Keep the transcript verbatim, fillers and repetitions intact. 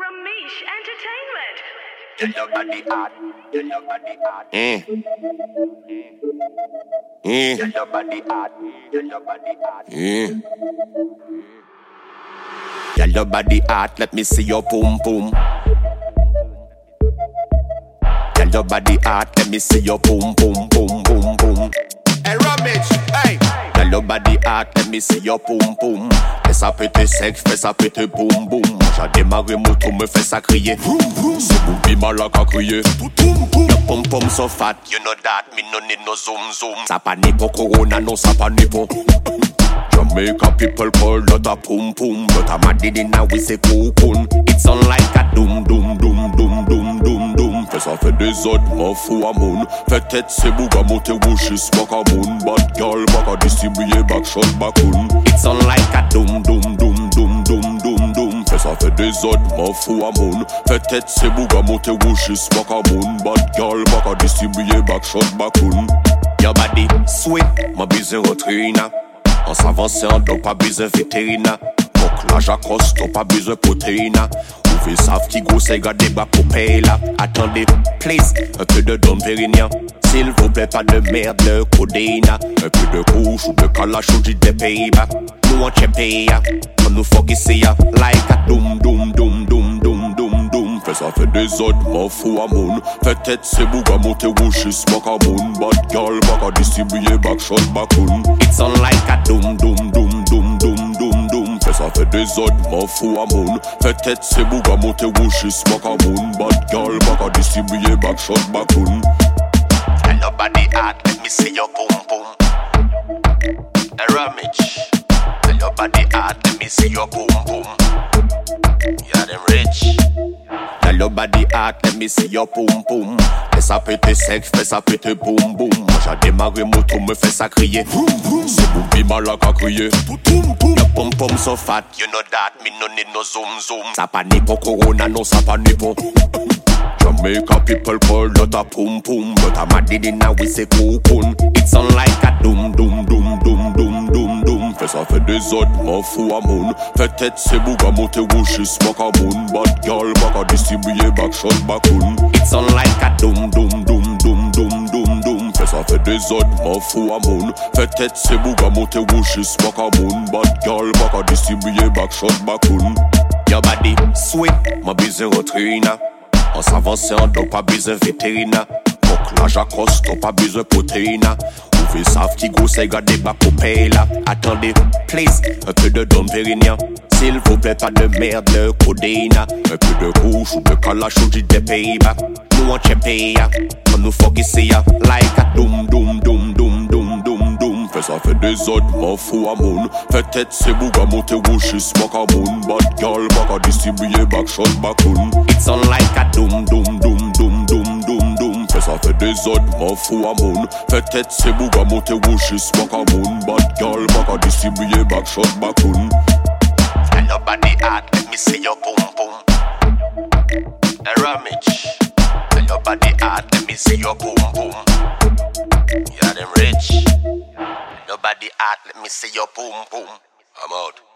Ramesh Entertainment. Tell your body hard, tell your body hard. Eh. Eh. Tell your body hard, tell your body hard. Eh. Tell your body hard, let me see your boom boom. Tell your body hard, let me see your boom boom boom boom boom. Hey Ramesh, hey. Tell your body hard, let me see your boom boom. Fais ça péter sec, fais ça péter boum boum. J'ai démarré moto, me fait ça crier. C'est boubi malak à crier. Your pom pom so fat, you know that. Me no need no zoom zoom. Ça pas ni pour corona, non ça pas ni pour. Jamaica people call that a pum pum, but I'm a diddy now we say cocoon. It's on like a doom doom doom doom doom doom doom. Fais ça fait des autres, m'en fous à moun. Fait tête c'est bouga monter wishes, back a moon. Bad girl, back a distribuer, back shot, bacoon. It's on like a doom doom doom doom doom doom doom. Fais ça fait des autres, m'en fous à moun. Fait tête c'est bouga monter wishes, back a moon. Bad girl, back a distribuer, back shot, bacoon. Your body sweet, ma bise retrina. En s'avançant, donc pas besoin vétérina. Donc là j'accoste, pas besoin protéina. Ouvrez savent qui gros c'est gardé bas pour payer là. Attendez, please, un peu de Dom Pérignon. S'il vous plaît, pas de merde, de codéina. Un peu de couche ou de calache ou des Pays-Bas. Nous on check pays, on nous fuck ici, like a doom doom doom doom doom doom doom. Fais ça fait des autres, m'en fous à moun. Fait tête c'est bouga monter wishes, back a moon. Bad girl, back a distribuer, back shot, bacoon. It's on like a doom doom doom doom doom doom doom. Fais ça fait des autres, m'en fous à moun. Fait tête c'est bouga monter wishes, back a moon. Bad girl, back a distribuer, back shot, bacoon. Tell your body hard, let me see your boom boom. Hey Ramesh, tell your body hard, let me see your boom boom. Yeah, them rich. Tell your body hard, let me see your boom boom. Fais ça péter sec, fais ça péter boum boum. J'ai démarré moto, me fait ça crier. C'est boubi malak à crier. Your pom pom so fat, you know that. Me no need no zoom zoom. Ça pas ni pour corona, non ça pas ni pour. Jamaica people call that a pum pum, but I'm a diddy now we say cocoon. It's on like a doom doom doom doom doom doom doom. Fais ça fait des autres, m'en fous à moun. Fait tête c'est bouga monter wishes, back a moon. Bad girl, back a distribuer, back shot, bacoon. It's on like a doom doom doom doom doom doom doom. Fais ça fait des autres, m'en fous à moun. Fait tête c'est bouga monter wishes, back a moon. Bad girl, back a distribuer, back shot, bacoon. Your body sweet, ma bise retrina. En s'avançant, donc pas besoin vétérina. Donc là j'accoste, pas besoin protéina. Ouvrez savent qui gros c'est gardé bas pour payer là. Attendez, please, un peu de Dom Pérignon. S'il vous plaît, pas de merde, de codéina. Un peu de couche ou de calache ou des Pays-Bas. Nous on check pays, on nous fuck ici, like a doom doom doom doom doom doom doom. Fais ça fait des autres, m'en fous à moun. Fait tête c'est bouga monter wishes, back a moon. Bad girl, back a distribuer, back shot, bacoon. It's on like a doom doom doom doom doom doom doom. Fais ça fait des autres, m'en fous à moun. Fait tête c'est bouga monter wishes, back a moon. Bad girl, back a distribuer, back shot, bacoon. Tell your body hard, let me see your boom boom. Hey Ramesh, tell your body hard, let me see your boom boom. Yeah, them rich. Your body hard, let me see your boom boom. I'm out.